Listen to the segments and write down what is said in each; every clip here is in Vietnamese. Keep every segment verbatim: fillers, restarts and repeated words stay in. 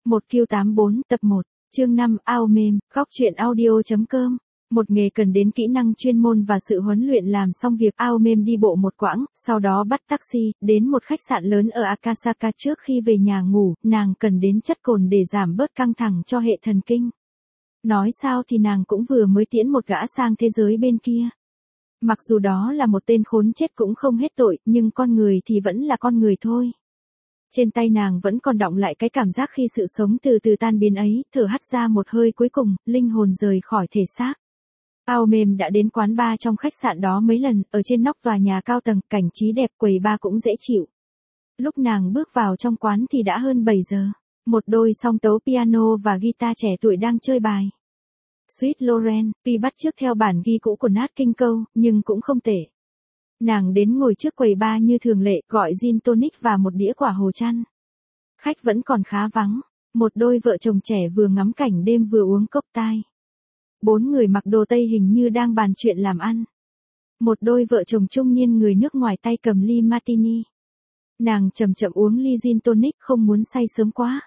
một Q tám mươi bốn tập một, chương năm, ao mềm, góc truyện audio.com. Một nghề cần đến kỹ năng chuyên môn và sự huấn luyện. Làm xong việc, ao mềm đi bộ một quãng, sau đó bắt taxi, đến một khách sạn lớn ở Akasaka. Trước khi về nhà ngủ, nàng cần đến chất cồn để giảm bớt căng thẳng cho hệ thần kinh. Nói sao thì nàng cũng vừa mới tiễn một gã sang thế giới bên kia. Mặc dù đó là một tên khốn chết cũng không hết tội, nhưng con người thì vẫn là con người thôi. Trên tay nàng vẫn còn đọng lại cái cảm giác khi sự sống từ từ tan biến ấy, thở hắt ra một hơi cuối cùng, linh hồn rời khỏi thể xác. Ao mềm đã đến quán bar trong khách sạn đó mấy lần, ở trên nóc tòa nhà cao tầng, cảnh trí đẹp, quầy bar cũng dễ chịu. Lúc nàng bước vào trong quán thì đã hơn bảy giờ. Một đôi song tấu piano và guitar trẻ tuổi đang chơi bài Sweet Loren, tuy bắt chước theo bản ghi cũ của Nat King Cole, nhưng cũng không tệ. Nàng đến ngồi trước quầy bar như thường lệ, gọi gin tonic và một đĩa quả hồ chăn. Khách vẫn còn khá vắng, một đôi vợ chồng trẻ vừa ngắm cảnh đêm vừa uống cốc tai. Bốn người mặc đồ Tây hình như đang bàn chuyện làm ăn. Một đôi vợ chồng trung niên người nước ngoài tay cầm ly martini. Nàng chậm chậm uống ly gin tonic, không muốn say sớm quá.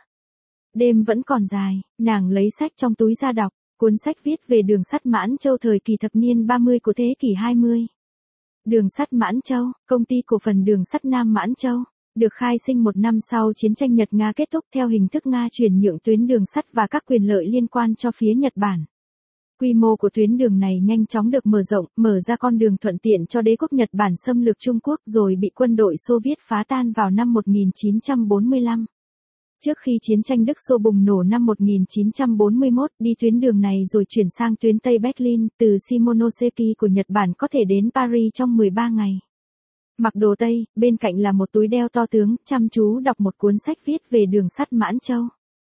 Đêm vẫn còn dài, nàng lấy sách trong túi ra đọc, cuốn sách viết về đường sắt Mãn Châu thời kỳ thập niên ba mươi của thế kỷ hai mươi. Đường sắt Mãn Châu, công ty cổ phần đường sắt Nam Mãn Châu, được khai sinh một năm sau chiến tranh Nhật-Nga kết thúc theo hình thức Nga chuyển nhượng tuyến đường sắt và các quyền lợi liên quan cho phía Nhật Bản. Quy mô của tuyến đường này nhanh chóng được mở rộng, mở ra con đường thuận tiện cho đế quốc Nhật Bản xâm lược Trung Quốc rồi bị quân đội Xô Viết phá tan vào năm một nghìn chín trăm bốn mươi lăm. Trước khi chiến tranh Đức Xô bùng nổ năm một nghìn chín trăm bốn mươi mốt, đi tuyến đường này rồi chuyển sang tuyến Tây Berlin, từ Shimonoseki của Nhật Bản có thể đến Paris trong mười ba ngày. Mặc đồ Tây, bên cạnh là một túi đeo to tướng, chăm chú đọc một cuốn sách viết về đường sắt Mãn Châu.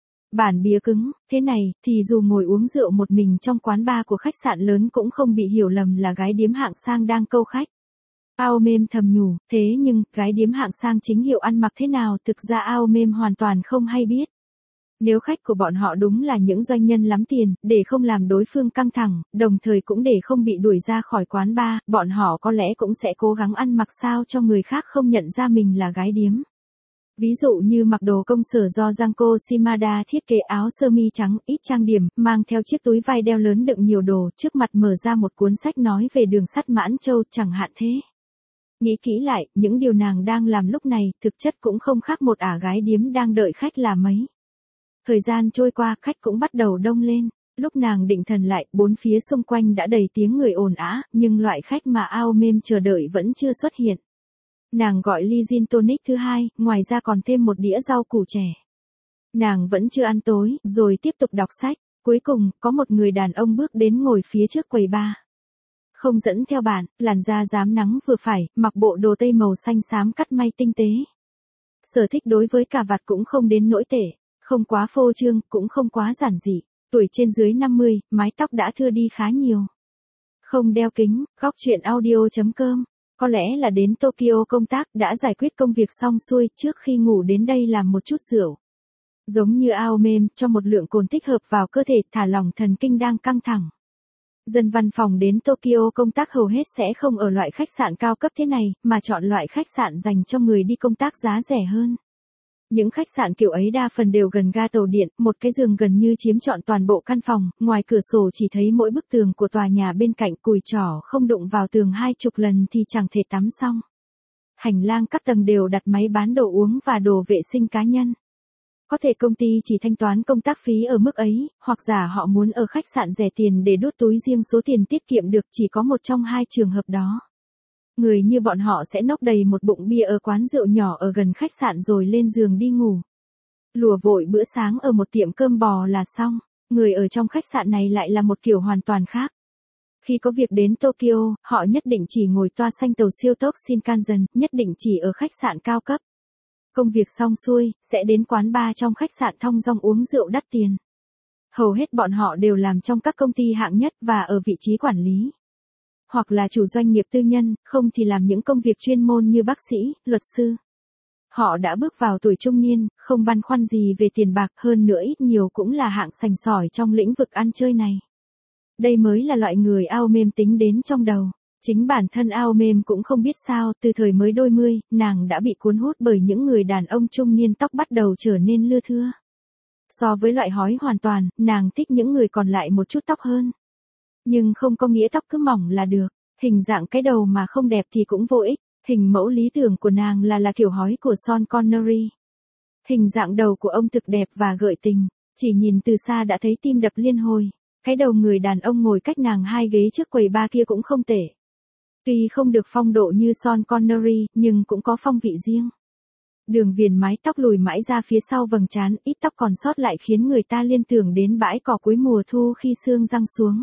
Bản bìa cứng, thế này, thì dù ngồi uống rượu một mình trong quán bar của khách sạn lớn cũng không bị hiểu lầm là gái điếm hạng sang đang câu khách. Ao mềm thầm nhủ, thế nhưng, gái điếm hạng sang chính hiệu ăn mặc thế nào thực ra ao mềm hoàn toàn không hay biết. Nếu khách của bọn họ đúng là những doanh nhân lắm tiền, để không làm đối phương căng thẳng, đồng thời cũng để không bị đuổi ra khỏi quán bar, bọn họ có lẽ cũng sẽ cố gắng ăn mặc sao cho người khác không nhận ra mình là gái điếm. Ví dụ như mặc đồ công sở do Janko Shimada thiết kế, áo sơ mi trắng, ít trang điểm, mang theo chiếc túi vai đeo lớn đựng nhiều đồ, trước mặt mở ra một cuốn sách nói về đường sắt Mãn Châu, chẳng hạn thế. Nghĩ kỹ lại, những điều nàng đang làm lúc này, thực chất cũng không khác một ả gái điếm đang đợi khách là mấy. Thời gian trôi qua, khách cũng bắt đầu đông lên. Lúc nàng định thần lại, bốn phía xung quanh đã đầy tiếng người ồn ào, nhưng loại khách mà ao mềm chờ đợi vẫn chưa xuất hiện. Nàng gọi ly gin tonic thứ hai, ngoài ra còn thêm một đĩa rau củ trẻ. Nàng vẫn chưa ăn tối, rồi tiếp tục đọc sách. Cuối cùng, có một người đàn ông bước đến ngồi phía trước quầy bar. Không dẫn theo bạn, làn da rám nắng vừa phải, mặc bộ đồ Tây màu xanh xám cắt may tinh tế. Sở thích đối với cà vạt cũng không đến nỗi tệ, không quá phô trương, cũng không quá giản dị. Tuổi trên dưới năm mươi, mái tóc đã thưa đi khá nhiều. Không đeo kính, góc truyện audio.com. Có lẽ là đến Tokyo công tác, đã giải quyết công việc xong xuôi, trước khi ngủ đến đây làm một chút rượu. Giống như ao mềm, cho một lượng cồn thích hợp vào cơ thể, thả lỏng thần kinh đang căng thẳng. Dân văn phòng đến Tokyo công tác hầu hết sẽ không ở loại khách sạn cao cấp thế này, mà chọn loại khách sạn dành cho người đi công tác giá rẻ hơn. Những khách sạn kiểu ấy đa phần đều gần ga tàu điện, một cái giường gần như chiếm trọn toàn bộ căn phòng, ngoài cửa sổ chỉ thấy mỗi bức tường của tòa nhà bên cạnh, cùi trỏ không đụng vào tường hai chục lần thì chẳng thể tắm xong. Hành lang các tầng đều đặt máy bán đồ uống và đồ vệ sinh cá nhân. Có thể công ty chỉ thanh toán công tác phí ở mức ấy, hoặc giả họ muốn ở khách sạn rẻ tiền để đút túi riêng số tiền tiết kiệm được, chỉ có một trong hai trường hợp đó. Người như bọn họ sẽ nốc đầy một bụng bia ở quán rượu nhỏ ở gần khách sạn rồi lên giường đi ngủ. Lùa vội bữa sáng ở một tiệm cơm bò là xong. Người ở trong khách sạn này lại là một kiểu hoàn toàn khác. Khi có việc đến Tokyo, họ nhất định chỉ ngồi toa xanh tàu siêu tốc Shinkansen, nhất định chỉ ở khách sạn cao cấp. Công việc xong xuôi, sẽ đến quán bar trong khách sạn thong dong uống rượu đắt tiền. Hầu hết bọn họ đều làm trong các công ty hạng nhất và ở vị trí quản lý. Hoặc là chủ doanh nghiệp tư nhân, không thì làm những công việc chuyên môn như bác sĩ, luật sư. Họ đã bước vào tuổi trung niên, không băn khoăn gì về tiền bạc, hơn nữa ít nhiều cũng là hạng sành sỏi trong lĩnh vực ăn chơi này. Đây mới là loại người ao mềm tính đến trong đầu. Chính bản thân ao mềm cũng không biết sao, từ thời mới đôi mươi, nàng đã bị cuốn hút bởi những người đàn ông trung niên tóc bắt đầu trở nên lưa thưa. So với loại hói hoàn toàn, nàng thích những người còn lại một chút tóc hơn. Nhưng không có nghĩa tóc cứ mỏng là được, hình dạng cái đầu mà không đẹp thì cũng vô ích. Hình mẫu lý tưởng của nàng là là kiểu hói của Sean Connery. Hình dạng đầu của ông thực đẹp và gợi tình, chỉ nhìn từ xa đã thấy tim đập liên hồi. Cái đầu người đàn ông ngồi cách nàng hai ghế trước quầy bar kia cũng không tệ. Tuy không được phong độ như Sean Connery, nhưng cũng có phong vị riêng. Đường viền mái tóc lùi mãi ra phía sau vầng trán, ít tóc còn sót lại khiến người ta liên tưởng đến bãi cỏ cuối mùa thu khi sương giăng xuống.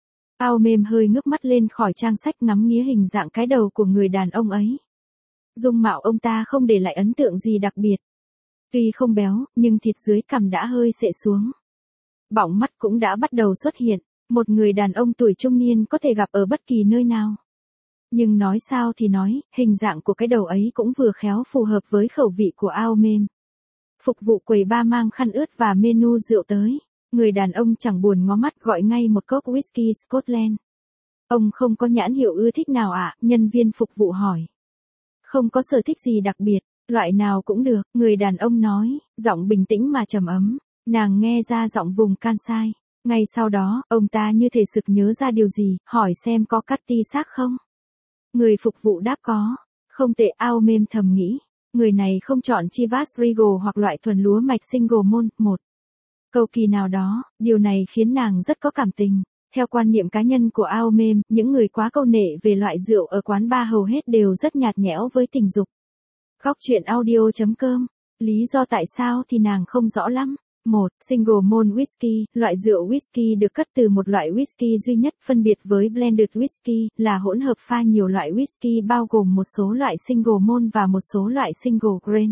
Ao mềm hơi ngước mắt lên khỏi trang sách ngắm nghía hình dạng cái đầu của người đàn ông ấy. Dung mạo ông ta không để lại ấn tượng gì đặc biệt. Tuy không béo, nhưng thịt dưới cằm đã hơi xệ xuống. Bọng mắt cũng đã bắt đầu xuất hiện, một người đàn ông tuổi trung niên có thể gặp ở bất kỳ nơi nào. Nhưng nói sao thì nói, hình dạng của cái đầu ấy cũng vừa khéo phù hợp với khẩu vị của Ao mềm. Phục vụ quầy bar mang khăn ướt và menu rượu tới. Người đàn ông chẳng buồn ngó mắt gọi ngay một cốc whisky Scotland. Ông không có nhãn hiệu ưa thích nào ạ? À? Nhân viên phục vụ hỏi. Không có sở thích gì đặc biệt, loại nào cũng được, người đàn ông nói, giọng bình tĩnh mà trầm ấm. Nàng nghe ra giọng vùng Kansai. Ngay sau đó, ông ta như thể sực nhớ ra điều gì, hỏi xem có Cathy xác không. Người phục vụ đáp có. Không tệ, Ao mềm thầm nghĩ. Người này không chọn Chivas Regal hoặc loại thuần lúa mạch single malt một. Cầu kỳ nào đó, điều này khiến nàng rất có cảm tình. Theo quan niệm cá nhân của Ao mềm, những người quá câu nệ về loại rượu ở quán bar hầu hết đều rất nhạt nhẽo với tình dục. Góc truyện audio chấm com. Lý do tại sao thì nàng không rõ lắm. một. Single malt whisky, loại rượu whisky được cất từ một loại whisky duy nhất phân biệt với blended whisky, là hỗn hợp pha nhiều loại whisky bao gồm một số loại single malt và một số loại single grain.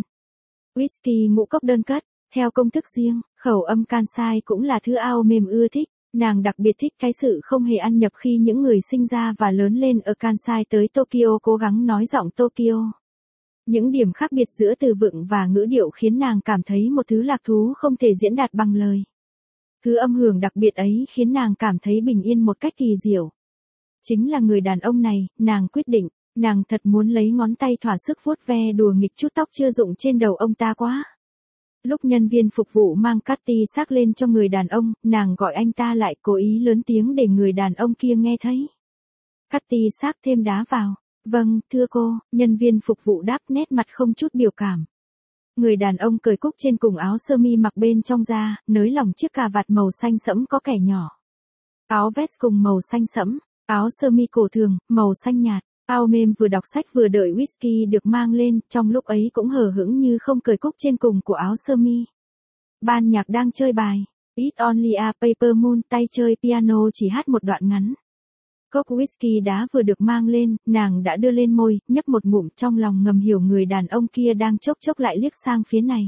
Whisky ngũ cốc đơn cất, theo công thức riêng, khẩu âm Kansai cũng là thứ Ao mềm ưa thích. Nàng đặc biệt thích cái sự không hề ăn nhập khi những người sinh ra và lớn lên ở Kansai tới Tokyo cố gắng nói giọng Tokyo. Những điểm khác biệt giữa từ vựng và ngữ điệu khiến nàng cảm thấy một thứ lạc thú không thể diễn đạt bằng lời. Thứ âm hưởng đặc biệt ấy khiến nàng cảm thấy bình yên một cách kỳ diệu. Chính là người đàn ông này, nàng quyết định, nàng thật muốn lấy ngón tay thỏa sức vuốt ve đùa nghịch chút tóc chưa rụng trên đầu ông ta quá. Lúc nhân viên phục vụ mang Cathy xác lên cho người đàn ông, nàng gọi anh ta lại cố ý lớn tiếng để người đàn ông kia nghe thấy. Cathy xác thêm đá vào. Vâng, thưa cô, nhân viên phục vụ đáp nét mặt không chút biểu cảm. Người đàn ông cởi cúc trên cùng áo sơ mi mặc bên trong ra, nới lỏng chiếc cà vạt màu xanh sẫm có kẻ nhỏ. Áo vest cùng màu xanh sẫm, áo sơ mi cổ thường, màu xanh nhạt. Ao mềm vừa đọc sách vừa đợi whisky được mang lên, trong lúc ấy cũng hờ hững như không cởi cúc trên cùng của áo sơ mi. Ban nhạc đang chơi bài It's Only a Paper Moon, tay chơi piano chỉ hát một đoạn ngắn. Cốc whisky đá vừa được mang lên, nàng đã đưa lên môi, nhấp một ngụm, trong lòng ngầm hiểu người đàn ông kia đang chốc chốc lại liếc sang phía này.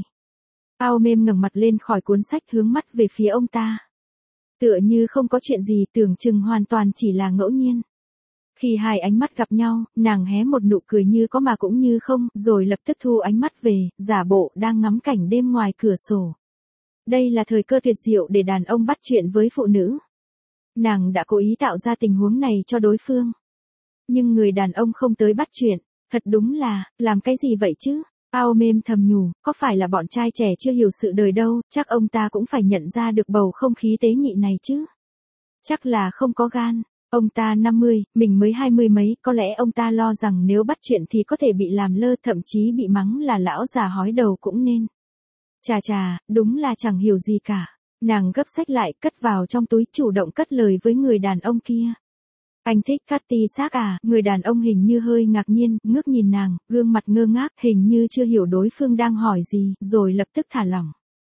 Ao mềm ngẩng mặt lên khỏi cuốn sách hướng mắt về phía ông ta. Tựa như không có chuyện gì, tưởng chừng hoàn toàn chỉ là ngẫu nhiên. Khi hai ánh mắt gặp nhau, nàng hé một nụ cười như có mà cũng như không, rồi lập tức thu ánh mắt về, giả bộ đang ngắm cảnh đêm ngoài cửa sổ. Đây là thời cơ tuyệt diệu để đàn ông bắt chuyện với phụ nữ. Nàng đã cố ý tạo ra tình huống này cho đối phương. Nhưng người đàn ông không tới bắt chuyện, thật đúng là, làm cái gì vậy chứ? Ao mềm thầm nhủ, có phải là bọn trai trẻ chưa hiểu sự đời đâu, chắc ông ta cũng phải nhận ra được bầu không khí tế nhị này chứ. Chắc là không có gan. Ông ta năm mươi, mình mới hai mươi mấy, có lẽ ông ta lo rằng nếu bắt chuyện thì có thể bị làm lơ, thậm chí bị mắng là lão già hói đầu cũng nên. Chà chà, đúng là chẳng hiểu gì cả. Nàng gấp sách lại, cất vào trong túi, chủ động cất lời với người đàn ông kia. Anh thích Cathy xác à? Người đàn ông hình như hơi ngạc nhiên, ngước nhìn nàng, gương mặt ngơ ngác, hình như chưa hiểu đối phương đang hỏi gì, rồi lập tức thả lỏng.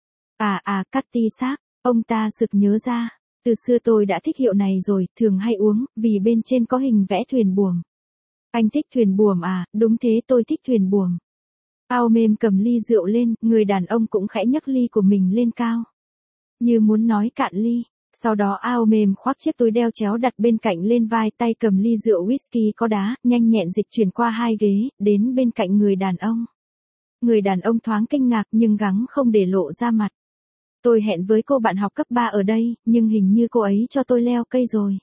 À à, Cathy xác, ông ta sực nhớ ra. Từ xưa tôi đã thích hiệu này rồi, thường hay uống, vì bên trên có hình vẽ thuyền buồm. Anh thích thuyền buồm à? Đúng thế, tôi thích thuyền buồm. Ao mềm cầm ly rượu lên, người đàn ông cũng khẽ nhấc ly của mình lên cao. Như muốn nói cạn ly. Sau đó Ao mềm khoác chiếc túi đeo chéo đặt bên cạnh lên vai, tay cầm ly rượu whisky có đá, nhanh nhẹn dịch chuyển qua hai ghế, đến bên cạnh người đàn ông. Người đàn ông thoáng kinh ngạc nhưng gắng không để lộ ra mặt. Tôi hẹn với cô bạn học cấp ba ở đây, nhưng hình như cô ấy cho tôi leo cây rồi.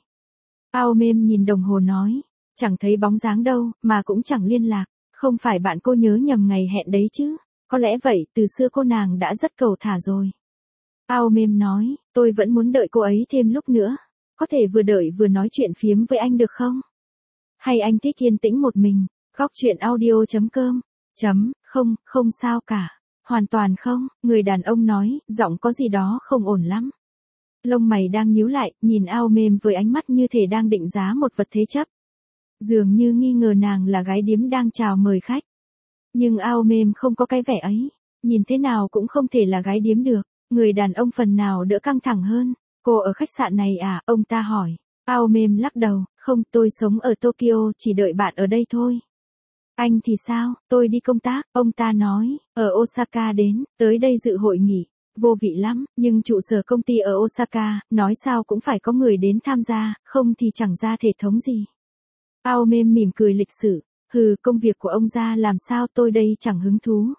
Ao mềm nhìn đồng hồ nói, chẳng thấy bóng dáng đâu, mà cũng chẳng liên lạc, không phải bạn cô nhớ nhầm ngày hẹn đấy chứ, có lẽ vậy, từ xưa cô nàng đã rất cầu thả rồi. Aomem nói, tôi vẫn muốn đợi cô ấy thêm lúc nữa. Có thể vừa đợi vừa nói chuyện phiếm với anh được không? Hay anh thích yên tĩnh một mình? Góc chuyện audio chấm com. Chấm, không, không sao cả. Hoàn toàn không, người đàn ông nói, giọng có gì đó không ổn lắm. Lông mày đang nhíu lại, nhìn Aomem với ánh mắt như thể đang định giá một vật thế chấp. Dường như nghi ngờ nàng là gái điếm đang chào mời khách. Nhưng Aomem không có cái vẻ ấy. Nhìn thế nào cũng không thể là gái điếm được. Người đàn ông phần nào đỡ căng thẳng hơn. Cô ở khách sạn này à, ông ta hỏi. Aomem lắc đầu, không, tôi sống ở Tokyo, chỉ đợi bạn ở đây thôi. Anh thì sao, tôi đi công tác, ông ta nói, ở Osaka đến, tới đây dự hội nghị. Vô vị lắm, nhưng trụ sở công ty ở Osaka, nói sao cũng phải có người đến tham gia, không thì chẳng ra thể thống gì. Aomem mỉm cười lịch sự, hừ, công việc của ông ra làm sao, tôi đây chẳng hứng thú.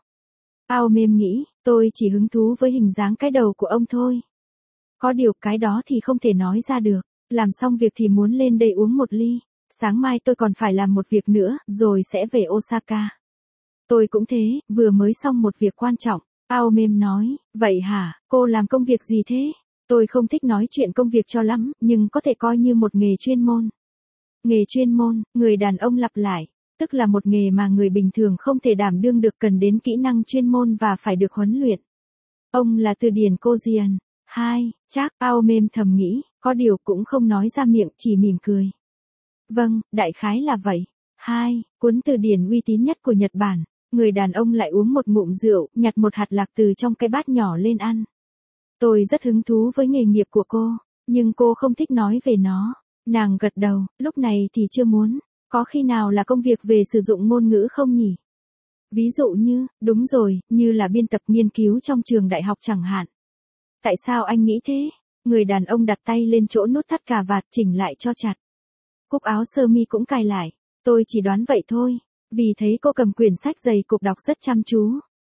Aomem nghĩ, tôi chỉ hứng thú với hình dáng cái đầu của ông thôi. Có điều cái đó thì không thể nói ra được, làm xong việc thì muốn lên đây uống một ly, sáng mai tôi còn phải làm một việc nữa, rồi sẽ về Osaka. Tôi cũng thế, vừa mới xong một việc quan trọng. Aomem nói, vậy hả, cô làm công việc gì thế? Tôi không thích nói chuyện công việc cho lắm, nhưng có thể coi như một nghề chuyên môn. Nghề chuyên môn, người đàn ông lặp lại, tức là một nghề mà người bình thường không thể đảm đương được, cần đến kỹ năng chuyên môn và phải được huấn luyện. Ông là từ điển Korean. Hai, chắc, Aomem thầm nghĩ, có điều cũng không nói ra miệng, chỉ mỉm cười. Vâng, đại khái là vậy. Hai, cuốn từ điển uy tín nhất của Nhật Bản. Người đàn ông lại uống một ngụm rượu, nhặt một hạt lạc từ trong cái bát nhỏ lên ăn. Tôi rất hứng thú với nghề nghiệp của cô, nhưng cô không thích nói về nó. Nàng gật đầu, lúc này thì chưa muốn. Có khi nào là công việc về sử dụng ngôn ngữ không nhỉ? Ví dụ như, đúng rồi, như là biên tập nghiên cứu trong trường đại học chẳng hạn. Tại sao anh nghĩ thế? Người đàn ông đặt tay lên chỗ nút thắt cà vạt, chỉnh lại cho chặt. Cúc áo sơ mi cũng cài lại. Tôi chỉ đoán vậy thôi. Vì thấy cô cầm quyển sách dày cục đọc rất chăm chú.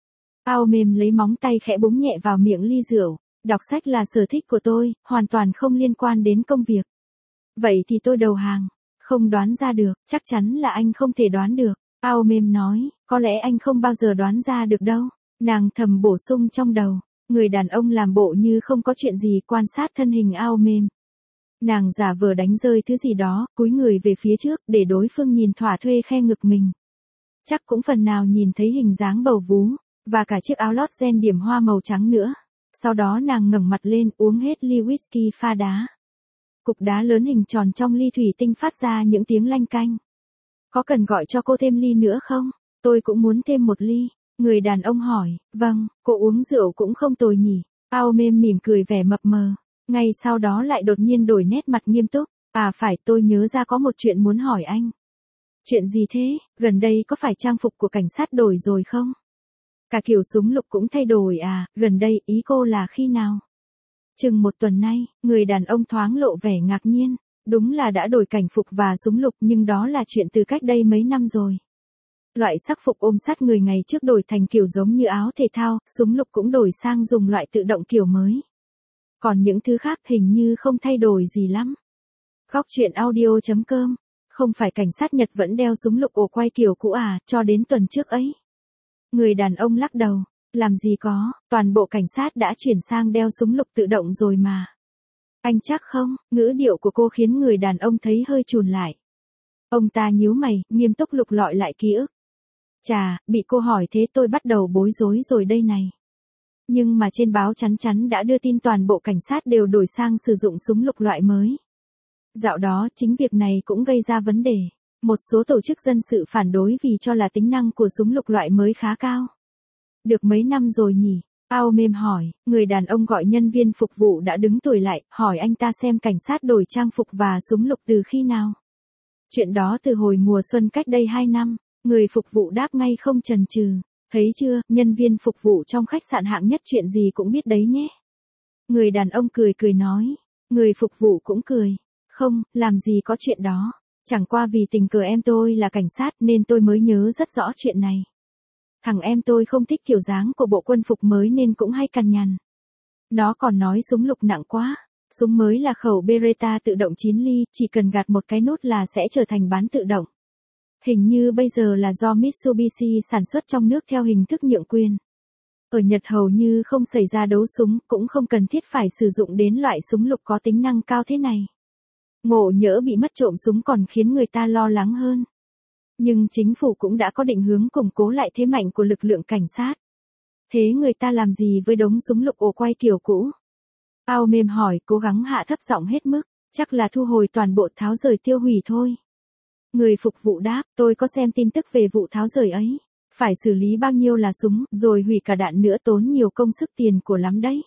Aomem lấy móng tay khẽ búng nhẹ vào miệng ly rượu. Đọc sách là sở thích của tôi, hoàn toàn không liên quan đến công việc. Vậy thì tôi đầu hàng. Không đoán ra được, chắc chắn là anh không thể đoán được. Aomem nói, có lẽ anh không bao giờ đoán ra được đâu. Nàng thầm bổ sung trong đầu. Người đàn ông làm bộ như không có chuyện gì, quan sát thân hình Aomem. Nàng giả vờ đánh rơi thứ gì đó, cúi người về phía trước, để đối phương nhìn thỏa thuê khe ngực mình. Chắc cũng phần nào nhìn thấy hình dáng bầu vú, và cả chiếc áo lót ren điểm hoa màu trắng nữa. Sau đó nàng ngẩng mặt lên, uống hết ly whisky pha đá. Cục đá lớn hình tròn trong ly thủy tinh phát ra những tiếng lanh canh. Có cần gọi cho cô thêm ly nữa không? Tôi cũng muốn thêm một ly. Người đàn ông hỏi, vâng, cô uống rượu cũng không tồi nhỉ. Aomem mỉm cười vẻ mập mờ. Ngay sau đó lại đột nhiên đổi nét mặt nghiêm túc. À phải, tôi nhớ ra có một chuyện muốn hỏi anh. Chuyện gì thế, gần đây có phải trang phục của cảnh sát đổi rồi không? Cả kiểu súng lục cũng thay đổi à, gần đây, ý cô là khi nào? Chừng một tuần nay, người đàn ông thoáng lộ vẻ ngạc nhiên. Đúng là đã đổi cảnh phục và súng lục, nhưng đó là chuyện từ cách đây mấy năm rồi. Loại sắc phục ôm sát người ngày trước đổi thành kiểu giống như áo thể thao, súng lục cũng đổi sang dùng loại tự động kiểu mới. Còn những thứ khác hình như không thay đổi gì lắm. Góc chuyện audio chấm com. Không phải cảnh sát Nhật vẫn đeo súng lục ổ quay kiểu cũ à, cho đến tuần trước ấy. Người đàn ông lắc đầu. Làm gì có, toàn bộ cảnh sát đã chuyển sang đeo súng lục tự động rồi mà. Anh chắc không? Ngữ điệu của cô khiến người đàn ông thấy hơi chùn lại. Ông ta nhíu mày, nghiêm túc lục lọi lại ký ức. Chà, bị cô hỏi thế tôi bắt đầu bối rối rồi đây này. Nhưng mà trên báo chắn chắn đã đưa tin toàn bộ cảnh sát đều đổi sang sử dụng súng lục loại mới. Dạo đó, chính việc này cũng gây ra vấn đề. Một số tổ chức dân sự phản đối vì cho là tính năng của súng lục loại mới khá cao. Được mấy năm rồi nhỉ? Aomem hỏi, người đàn ông gọi nhân viên phục vụ đã đứng tuổi lại, hỏi anh ta xem cảnh sát đổi trang phục và súng lục từ khi nào. Chuyện đó từ hồi mùa xuân cách đây hai năm, người phục vụ đáp ngay không chần chừ. Thấy chưa, nhân viên phục vụ trong khách sạn hạng nhất chuyện gì cũng biết đấy nhé. Người đàn ông cười cười nói, người phục vụ cũng cười. Không, làm gì có chuyện đó. Chẳng qua vì tình cờ em tôi là cảnh sát nên tôi mới nhớ rất rõ chuyện này. Thằng em tôi không thích kiểu dáng của bộ quân phục mới nên cũng hay cằn nhằn. Nó còn nói súng lục nặng quá. Súng mới là khẩu Beretta tự động chín ly, chỉ cần gạt một cái nút là sẽ trở thành bán tự động. Hình như bây giờ là do Mitsubishi sản xuất trong nước theo hình thức nhượng quyền. Ở Nhật hầu như không xảy ra đấu súng, cũng không cần thiết phải sử dụng đến loại súng lục có tính năng cao thế này. Ngộ nhỡ bị mất trộm súng còn khiến người ta lo lắng hơn. Nhưng chính phủ cũng đã có định hướng củng cố lại thế mạnh của lực lượng cảnh sát. Thế người ta làm gì với đống súng lục ổ quay kiểu cũ? Ao mềm hỏi, cố gắng hạ thấp giọng hết mức, chắc là thu hồi toàn bộ tháo rời tiêu hủy thôi. Người phục vụ đáp, tôi có xem tin tức về vụ tháo rời ấy. Phải xử lý bao nhiêu là súng, rồi hủy cả đạn nữa, tốn nhiều công sức tiền của lắm đấy.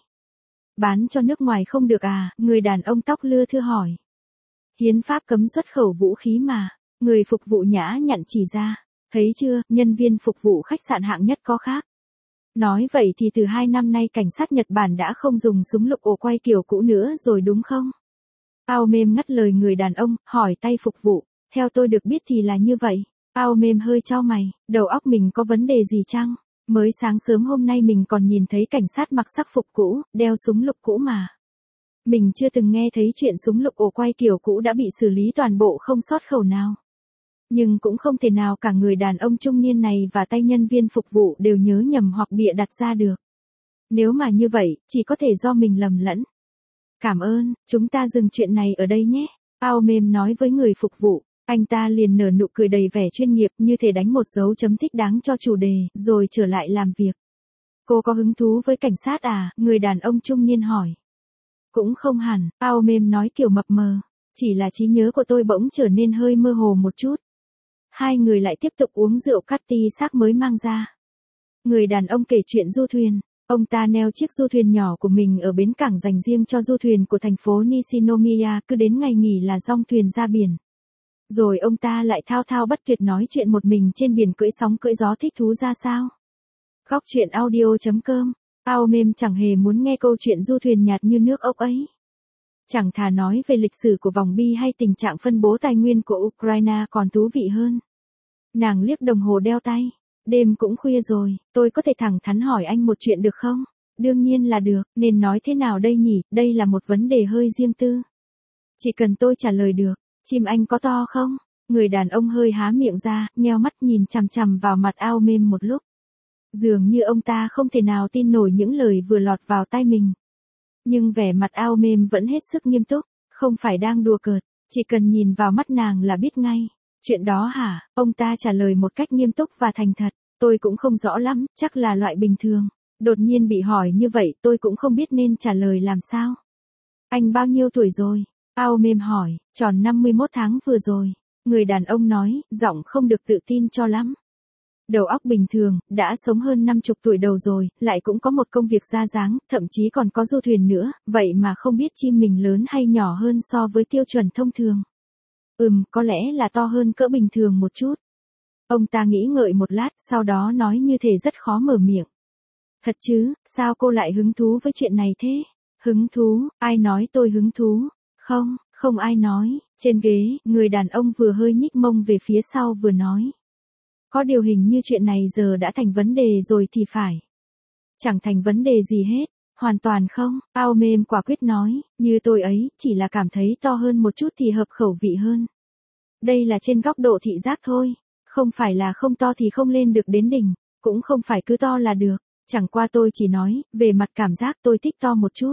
Bán cho nước ngoài không được à? Người đàn ông tóc lưa thưa hỏi. Hiến pháp cấm xuất khẩu vũ khí mà. Người phục vụ nhã nhặn chỉ ra. Thấy chưa, nhân viên phục vụ khách sạn hạng nhất có khác. Nói vậy thì từ hai năm nay cảnh sát Nhật Bản đã không dùng súng lục ổ quay kiểu cũ nữa rồi đúng không? Ao mềm ngắt lời người đàn ông, hỏi tay phục vụ. Theo tôi được biết thì là như vậy. Ao mềm hơi chau mày, đầu óc mình có vấn đề gì chăng? Mới sáng sớm hôm nay mình còn nhìn thấy cảnh sát mặc sắc phục cũ, đeo súng lục cũ mà. Mình chưa từng nghe thấy chuyện súng lục ổ quay kiểu cũ đã bị xử lý toàn bộ không sót khẩu nào. Nhưng cũng không thể nào cả người đàn ông trung niên này và tay nhân viên phục vụ đều nhớ nhầm hoặc bịa đặt ra được. Nếu mà như vậy, chỉ có thể do mình lầm lẫn. Cảm ơn, chúng ta dừng chuyện này ở đây nhé. Ao mềm nói với người phục vụ. Anh ta liền nở nụ cười đầy vẻ chuyên nghiệp như thể đánh một dấu chấm thích đáng cho chủ đề, rồi trở lại làm việc. Cô có hứng thú với cảnh sát à? Người đàn ông trung niên hỏi. Cũng không hẳn, Ao mềm nói kiểu mập mờ. Chỉ là trí nhớ của tôi bỗng trở nên hơi mơ hồ một chút. Hai người lại tiếp tục uống rượu Catti xác mới mang ra. Người đàn ông kể chuyện du thuyền. Ông ta neo chiếc du thuyền nhỏ của mình ở bến cảng dành riêng cho du thuyền của thành phố Nishinomiya, cứ đến ngày nghỉ là dong thuyền ra biển. Rồi ông ta lại thao thao bất tuyệt nói chuyện một mình trên biển cưỡi sóng cưỡi gió thích thú ra sao. Góc truyện audio chấm com. Ao mềm chẳng hề muốn nghe câu chuyện du thuyền nhạt như nước ốc ấy. Chẳng thà nói về lịch sử của vòng bi hay tình trạng phân bố tài nguyên của Ukraine còn thú vị hơn. Nàng liếc đồng hồ đeo tay. Đêm cũng khuya rồi, tôi có thể thẳng thắn hỏi anh một chuyện được không? Đương nhiên là được, nên nói thế nào đây nhỉ, đây là một vấn đề hơi riêng tư. Chỉ cần tôi trả lời được. Chim anh có to không? Người đàn ông hơi há miệng ra, nheo mắt nhìn chằm chằm vào mặt Ao mềm một lúc. Dường như ông ta không thể nào tin nổi những lời vừa lọt vào tai mình. Nhưng vẻ mặt Ao mềm vẫn hết sức nghiêm túc, không phải đang đùa cợt, chỉ cần nhìn vào mắt nàng là biết ngay. Chuyện đó hả? Ông ta trả lời một cách nghiêm túc và thành thật. Tôi cũng không rõ lắm, chắc là loại bình thường. Đột nhiên bị hỏi như vậy tôi cũng không biết nên trả lời làm sao. Anh bao nhiêu tuổi rồi? Ao mềm hỏi, tròn năm mươi mốt tháng vừa rồi. Người đàn ông nói, giọng không được tự tin cho lắm. Đầu óc bình thường, đã sống hơn năm chục tuổi đầu rồi, lại cũng có một công việc ra dáng, thậm chí còn có du thuyền nữa, vậy mà không biết chim mình lớn hay nhỏ hơn so với tiêu chuẩn thông thường. Ừm, có lẽ là to hơn cỡ bình thường một chút. Ông ta nghĩ ngợi một lát, sau đó nói như thể rất khó mở miệng. Thật chứ, sao cô lại hứng thú với chuyện này thế? Hứng thú, ai nói tôi hứng thú? Không, không ai nói. Trên ghế, người đàn ông vừa hơi nhích mông về phía sau vừa nói. Có điều hình như chuyện này giờ đã thành vấn đề rồi thì phải. Chẳng thành vấn đề gì hết, hoàn toàn không. Ao mềm quả quyết nói, như tôi ấy, chỉ là cảm thấy to hơn một chút thì hợp khẩu vị hơn. Đây là trên góc độ thị giác thôi, không phải là không to thì không lên được đến đỉnh, cũng không phải cứ to là được. Chẳng qua tôi chỉ nói, về mặt cảm giác tôi thích to một chút.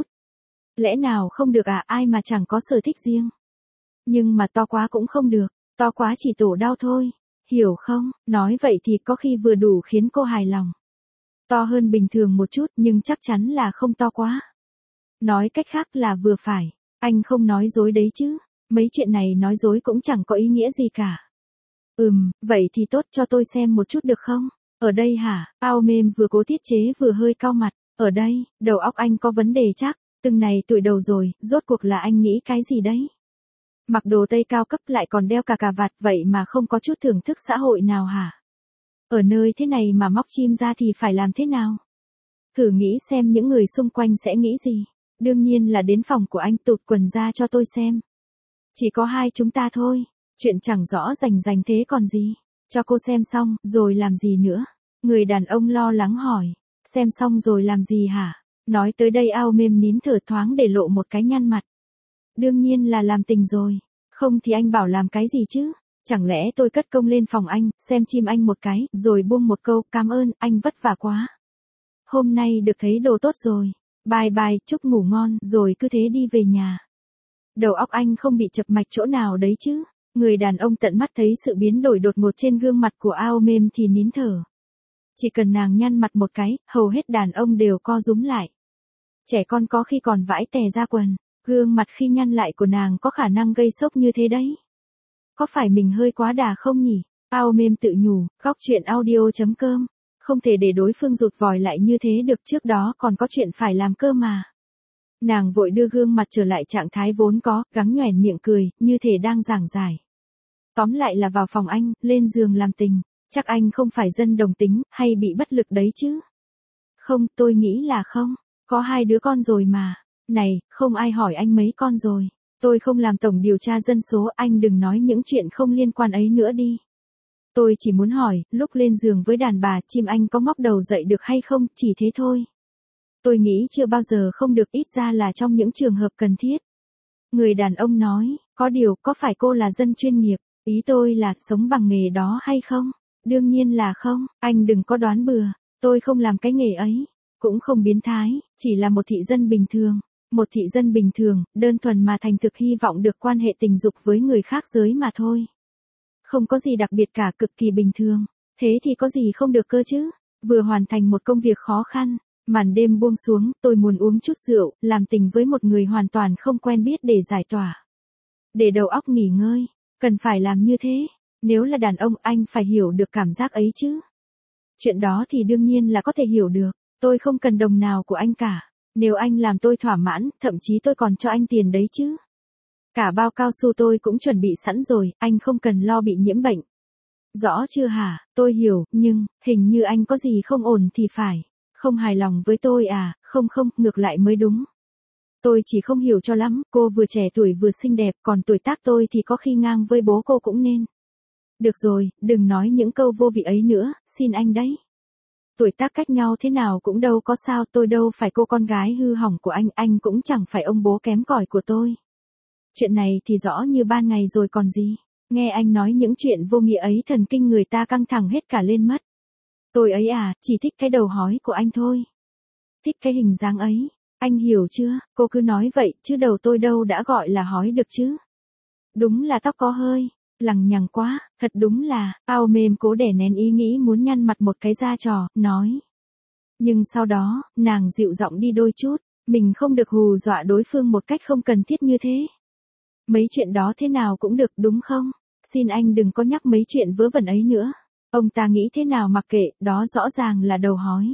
Lẽ nào không được à, ai mà chẳng có sở thích riêng. Nhưng mà to quá cũng không được, to quá chỉ tổ đau thôi. Hiểu không? Nói vậy thì có khi vừa đủ khiến cô hài lòng. To hơn bình thường một chút nhưng chắc chắn là không to quá. Nói cách khác là vừa phải. Anh không nói dối đấy chứ. Mấy chuyện này nói dối cũng chẳng có ý nghĩa gì cả. Ừm, vậy thì tốt, cho tôi xem một chút được không? Ở đây hả? Ao mềm vừa cố tiết chế vừa hơi cau mặt. Ở đây, đầu óc anh có vấn đề chắc. Từng này tuổi đầu rồi, rốt cuộc là anh nghĩ cái gì đấy? Mặc đồ Tây cao cấp lại còn đeo cả cà vạt, vậy mà không có chút thưởng thức xã hội nào hả? Ở nơi thế này mà móc chim ra thì phải làm thế nào? Thử nghĩ xem những người xung quanh sẽ nghĩ gì. Đương nhiên là đến phòng của anh tụt quần ra cho tôi xem. Chỉ có hai chúng ta thôi, chuyện chẳng rõ rành rành thế còn gì. Cho cô xem xong, rồi làm gì nữa? Người đàn ông lo lắng hỏi. Xem xong rồi làm gì hả? Nói tới đây Ao mềm nín thở thoáng để lộ một cái nhăn mặt. Đương nhiên là làm tình rồi. Không thì anh bảo làm cái gì chứ? Chẳng lẽ tôi cất công lên phòng anh, xem chim anh một cái, rồi buông một câu, cảm ơn, anh vất vả quá. hôm nay được thấy đồ tốt rồi. Bye bye, chúc ngủ ngon, rồi cứ thế đi về nhà. Đầu óc anh không bị chập mạch chỗ nào đấy chứ. Người đàn ông tận mắt thấy sự biến đổi đột ngột trên gương mặt của Ao Mêm thì nín thở. Chỉ cần nàng nhăn mặt một cái, hầu hết đàn ông đều co rúm lại. Trẻ con có khi còn vãi tè ra quần, gương mặt khi nhăn lại của nàng có khả năng gây sốc như thế đấy. Có phải mình hơi quá đà không nhỉ? Ao Mêm tự nhủ, góc chuyện audio chấm com. Không thể để đối phương rụt vòi lại như thế được, trước đó còn có chuyện phải làm cơ mà. Nàng vội đưa gương mặt trở lại trạng thái vốn có, gắng nhoẻn miệng cười, như thể đang giảng giải. Tóm lại là vào phòng anh, lên giường làm tình, chắc anh không phải dân đồng tính, hay bị bất lực đấy chứ? Không, tôi nghĩ là không, có hai đứa con rồi mà. Này, không ai hỏi anh mấy con rồi. Tôi không làm tổng điều tra dân số, anh đừng nói những chuyện không liên quan ấy nữa đi. Tôi chỉ muốn hỏi, lúc lên giường với đàn bà, chim anh có ngóc đầu dậy được hay không, chỉ thế thôi. Tôi nghĩ chưa bao giờ không được, ít ra là trong những trường hợp cần thiết. Người đàn ông nói, có điều, có phải cô là dân chuyên nghiệp? Ý tôi là, sống bằng nghề đó hay không? Đương nhiên là không, anh đừng có đoán bừa. Tôi không làm cái nghề ấy. Cũng không biến thái, chỉ là một thị dân bình thường. Một thị dân bình thường, đơn thuần mà thành thực hy vọng được quan hệ tình dục với người khác giới mà thôi. Không có gì đặc biệt cả, cực kỳ bình thường. Thế thì có gì không được cơ chứ? Vừa hoàn thành một công việc khó khăn. Màn đêm buông xuống, tôi muốn uống chút rượu, làm tình với một người hoàn toàn không quen biết để giải tỏa. Để đầu óc nghỉ ngơi. Cần phải làm như thế. Nếu là đàn ông, anh phải hiểu được cảm giác ấy chứ. Chuyện đó thì đương nhiên là có thể hiểu được. Tôi không cần đồng nào của anh cả. Nếu anh làm tôi thỏa mãn, thậm chí tôi còn cho anh tiền đấy chứ. Cả bao cao su tôi cũng chuẩn bị sẵn rồi, anh không cần lo bị nhiễm bệnh. Rõ chưa hả? Tôi hiểu, nhưng, hình như anh có gì không ổn thì phải. Không hài lòng với tôi à? Không không, ngược lại mới đúng. Tôi chỉ không hiểu cho lắm, cô vừa trẻ tuổi vừa xinh đẹp, còn tuổi tác tôi thì có khi ngang với bố cô cũng nên. Được rồi, đừng nói những câu vô vị ấy nữa, xin anh đấy. Tuổi tác cách nhau thế nào cũng đâu có sao, tôi đâu phải cô con gái hư hỏng của anh, anh cũng chẳng phải ông bố kém cỏi của tôi. Chuyện này thì rõ như ban ngày rồi còn gì. Nghe anh nói những chuyện vô nghĩa ấy thần kinh người ta căng thẳng hết cả lên mất. Tôi ấy à, chỉ thích cái đầu hói của anh thôi. Thích cái hình dáng ấy. Anh hiểu chưa, cô cứ nói vậy, chứ đầu tôi đâu đã gọi là hói được chứ. Đúng là tóc có hơi lằng nhằng quá, thật đúng là, Ao Mêm cố đè nén ý nghĩ muốn nhăn mặt một cái ra trò, nói. Nhưng sau đó, nàng dịu giọng đi đôi chút, mình không được hù dọa đối phương một cách không cần thiết như thế. Mấy chuyện đó thế nào cũng được đúng không? Xin anh đừng có nhắc mấy chuyện vớ vẩn ấy nữa. Ông ta nghĩ thế nào mặc kệ, đó rõ ràng là đầu hói.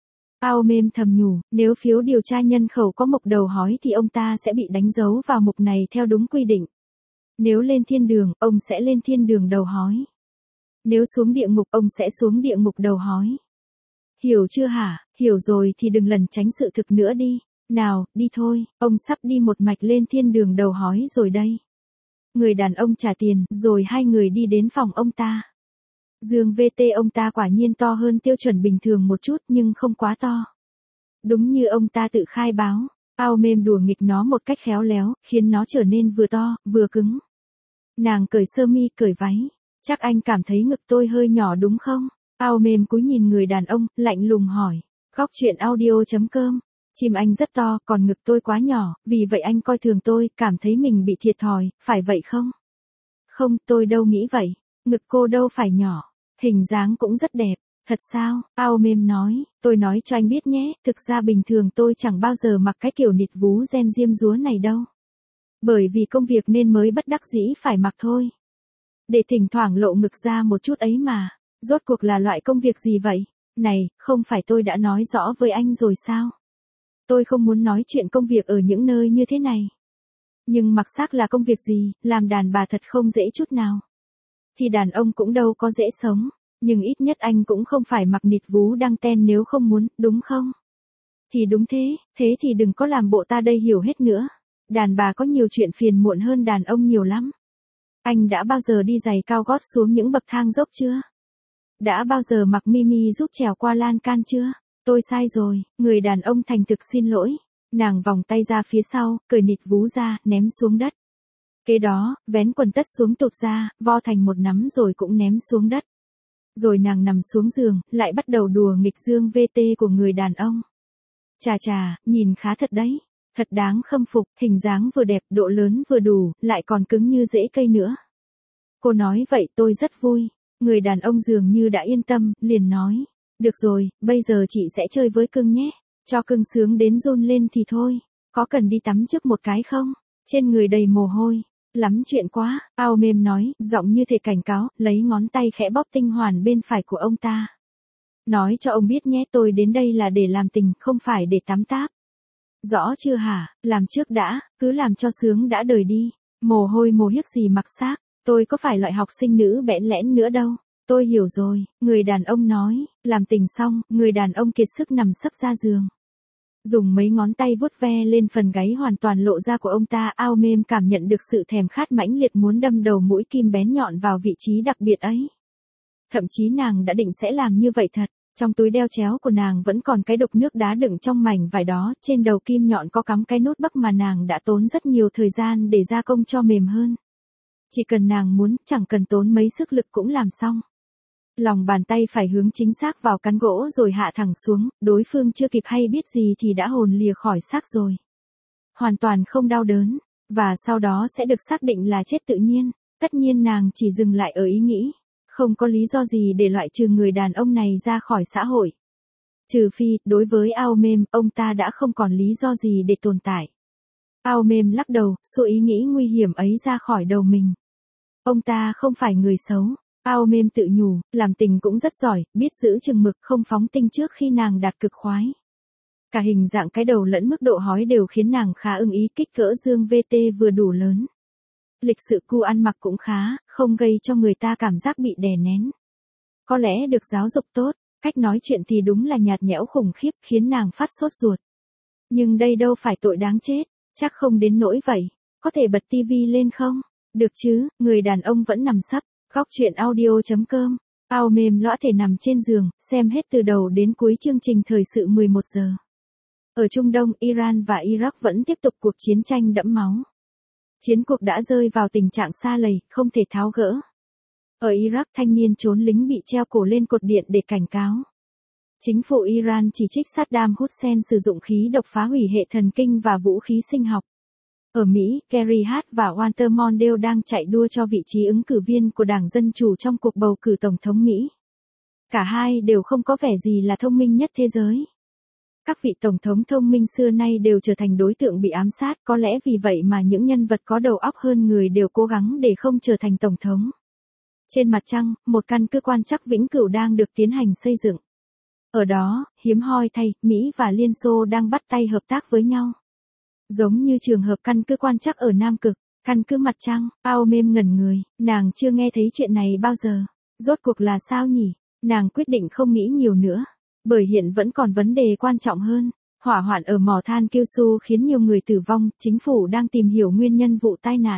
Ao Mêm thầm nhủ, nếu phiếu điều tra nhân khẩu có mục đầu hói thì ông ta sẽ bị đánh dấu vào mục này theo đúng quy định. Nếu lên thiên đường, ông sẽ lên thiên đường đầu hói. Nếu xuống địa ngục, ông sẽ xuống địa ngục đầu hói. Hiểu chưa hả? Hiểu rồi thì đừng lẩn tránh sự thực nữa đi. Nào, đi thôi, ông sắp đi một mạch lên thiên đường đầu hói rồi đây. Người đàn ông trả tiền, rồi hai người đi đến phòng ông ta. Giường vê tê ông ta quả nhiên to hơn tiêu chuẩn bình thường một chút nhưng không quá to. Đúng như ông ta tự khai báo, Ao Mêm đùa nghịch nó một cách khéo léo, khiến nó trở nên vừa to, vừa cứng. Nàng cởi sơ mi, cởi váy. Chắc anh cảm thấy ngực tôi hơi nhỏ đúng không? Ao Mêm cúi nhìn người đàn ông, lạnh lùng hỏi. Góc chuyện audio chấm com. Chim anh rất to, còn ngực tôi quá nhỏ, vì vậy anh coi thường tôi, cảm thấy mình bị thiệt thòi, phải vậy không? Không, tôi đâu nghĩ vậy. Ngực cô đâu phải nhỏ. Hình dáng cũng rất đẹp. Thật sao? Ao Mêm nói, tôi nói cho anh biết nhé, thực ra bình thường tôi chẳng bao giờ mặc cái kiểu nịt vú ren diêm dúa này đâu. Bởi vì công việc nên mới bất đắc dĩ phải mặc thôi. Để thỉnh thoảng lộ ngực ra một chút ấy mà. Rốt cuộc là loại công việc gì vậy? Này, không phải tôi đã nói rõ với anh rồi sao? Tôi không muốn nói chuyện công việc ở những nơi như thế này. Nhưng mặc xác là công việc gì, làm đàn bà thật không dễ chút nào. Thì đàn ông cũng đâu có dễ sống. Nhưng ít nhất anh cũng không phải mặc nịt vú đăng ten nếu không muốn, đúng không? Thì đúng thế, thế thì đừng có làm bộ ta đây hiểu hết nữa. Đàn bà có nhiều chuyện phiền muộn hơn đàn ông nhiều lắm. Anh đã bao giờ đi giày cao gót xuống những bậc thang dốc chưa? Đã bao giờ mặc mimi giúp trèo qua lan can chưa? Tôi sai rồi, người đàn ông thành thực xin lỗi. Nàng vòng tay ra phía sau, cởi nịt vú ra, ném xuống đất. Kế đó, vén quần tất xuống tụt ra, vo thành một nắm rồi cũng ném xuống đất. Rồi nàng nằm xuống giường, lại bắt đầu đùa nghịch dương vê tê của người đàn ông. Chà chà, nhìn khá thật đấy. Thật đáng khâm phục, hình dáng vừa đẹp, độ lớn vừa đủ, lại còn cứng như rễ cây nữa. Cô nói vậy tôi rất vui. Người đàn ông dường như đã yên tâm, liền nói. Được rồi, bây giờ chị sẽ chơi với cưng nhé. Cho cưng sướng đến run lên thì thôi. Có cần đi tắm trước một cái không? Trên người đầy mồ hôi. Lắm chuyện quá, ao mềm nói, giọng như thể cảnh cáo, lấy ngón tay khẽ bóp tinh hoàn bên phải của ông ta. Nói cho ông biết nhé, tôi đến đây là để làm tình, không phải để tắm táp. Rõ chưa hả, làm trước đã, cứ làm cho sướng đã đời đi. Mồ hôi mồ hiếc gì mặc xác, tôi có phải loại học sinh nữ bẽn lẽn nữa đâu. Tôi hiểu rồi, người đàn ông nói, làm tình xong, người đàn ông kiệt sức nằm sấp ra giường. Dùng mấy ngón tay vuốt ve lên phần gáy hoàn toàn lộ ra của ông ta, ao mềm cảm nhận được sự thèm khát mãnh liệt muốn đâm đầu mũi kim bén nhọn vào vị trí đặc biệt ấy. Thậm chí nàng đã định sẽ làm như vậy thật, trong túi đeo chéo của nàng vẫn còn cái đục nước đá đựng trong mảnh vải đó, trên đầu kim nhọn có cắm cái nút bắc mà nàng đã tốn rất nhiều thời gian để gia công cho mềm hơn. Chỉ cần nàng muốn, chẳng cần tốn mấy sức lực cũng làm xong. Lòng bàn tay phải hướng chính xác vào cán gỗ rồi hạ thẳng xuống, đối phương chưa kịp hay biết gì thì đã hồn lìa khỏi xác rồi. Hoàn toàn không đau đớn, và sau đó sẽ được xác định là chết tự nhiên. Tất nhiên nàng chỉ dừng lại ở ý nghĩ. Không có lý do gì để loại trừ người đàn ông này ra khỏi xã hội. Trừ phi, đối với ao mềm, ông ta đã không còn lý do gì để tồn tại. Ao mềm lắc đầu, xua ý nghĩ nguy hiểm ấy ra khỏi đầu mình. Ông ta không phải người xấu. Ao mềm tự nhủ, làm tình cũng rất giỏi, biết giữ chừng mực, không phóng tinh trước khi nàng đạt cực khoái. Cả hình dạng cái đầu lẫn mức độ hói đều khiến nàng khá ưng ý, kích cỡ dương vê tê vừa đủ lớn. Lịch sự cu ăn mặc cũng khá, không gây cho người ta cảm giác bị đè nén. Có lẽ được giáo dục tốt, cách nói chuyện thì đúng là nhạt nhẽo khủng khiếp, khiến nàng phát sốt ruột. Nhưng đây đâu phải tội đáng chết, chắc không đến nỗi vậy. Có thể bật tivi lên không? Được chứ, người đàn ông vẫn nằm sấp. Góc chuyện audio chấm com. Ao mềm lõa thể nằm trên giường, xem hết từ đầu đến cuối chương trình thời sự mười một giờ. Ở Trung Đông, Iran và Iraq vẫn tiếp tục cuộc chiến tranh đẫm máu. Chiến cuộc đã rơi vào tình trạng sa lầy, không thể tháo gỡ. Ở Iraq, thanh niên trốn lính bị treo cổ lên cột điện để cảnh cáo. Chính phủ Iran chỉ trích Saddam Hussein sử dụng khí độc phá hủy hệ thần kinh và vũ khí sinh học. Ở Mỹ, Kerry Hart và Walter Mondale đang chạy đua cho vị trí ứng cử viên của Đảng Dân Chủ trong cuộc bầu cử Tổng thống Mỹ. Cả hai đều không có vẻ gì là thông minh nhất thế giới. Các vị Tổng thống thông minh xưa nay đều trở thành đối tượng bị ám sát, có lẽ vì vậy mà những nhân vật có đầu óc hơn người đều cố gắng để không trở thành Tổng thống. Trên mặt trăng, một căn cứ quan trắc vĩnh cửu đang được tiến hành xây dựng. Ở đó, hiếm hoi thay, Mỹ và Liên Xô đang bắt tay hợp tác với nhau. Giống như trường hợp căn cứ quan trắc ở Nam Cực, căn cứ mặt trăng, ao mềm ngẩn người, nàng chưa nghe thấy chuyện này bao giờ. Rốt cuộc là sao nhỉ? Nàng quyết định không nghĩ nhiều nữa. Bởi hiện vẫn còn vấn đề quan trọng hơn. Hỏa hoạn ở mỏ than Kyushu khiến nhiều người tử vong, chính phủ đang tìm hiểu nguyên nhân vụ tai nạn.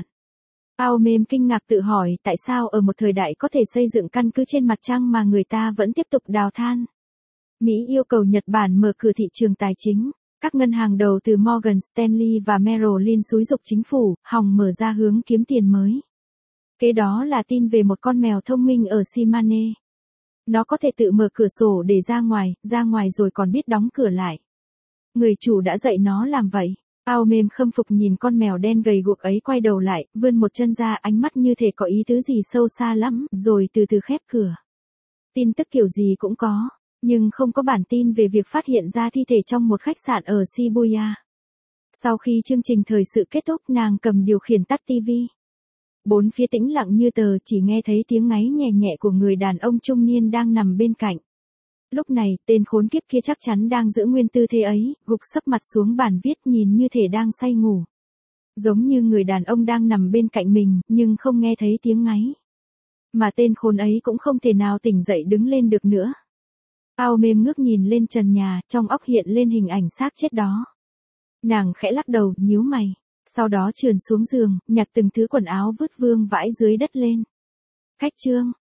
Ao mềm kinh ngạc tự hỏi tại sao ở một thời đại có thể xây dựng căn cứ trên mặt trăng mà người ta vẫn tiếp tục đào than. Mỹ yêu cầu Nhật Bản mở cửa thị trường tài chính. Các ngân hàng đầu từ Morgan Stanley và Merrill Lynch xúi giục chính phủ, hòng mở ra hướng kiếm tiền mới. Kế đó là tin về một con mèo thông minh ở Shimane. Nó có thể tự mở cửa sổ để ra ngoài, ra ngoài rồi còn biết đóng cửa lại. Người chủ đã dạy nó làm vậy. Ao mềm khâm phục nhìn con mèo đen gầy guộc ấy quay đầu lại, vươn một chân ra, ánh mắt như thể có ý tứ gì sâu xa lắm, rồi từ từ khép cửa. Tin tức kiểu gì cũng có. Nhưng không có bản tin về việc phát hiện ra thi thể trong một khách sạn ở Shibuya. Sau khi chương trình thời sự kết thúc, nàng cầm điều khiển tắt tivi. Bốn phía tĩnh lặng như tờ, chỉ nghe thấy tiếng ngáy nhẹ nhẹ của người đàn ông trung niên đang nằm bên cạnh. Lúc này, tên khốn kiếp kia chắc chắn đang giữ nguyên tư thế ấy, gục sấp mặt xuống bàn viết nhìn như thể đang say ngủ. Giống như người đàn ông đang nằm bên cạnh mình, nhưng không nghe thấy tiếng ngáy. Mà tên khốn ấy cũng không thể nào tỉnh dậy đứng lên được nữa. Ao mềm ngước nhìn lên trần nhà, trong óc hiện lên hình ảnh xác chết đó. Nàng khẽ lắc đầu, nhíu mày. Sau đó trườn xuống giường, nhặt từng thứ quần áo vứt vương vãi dưới đất lên. Khách trương,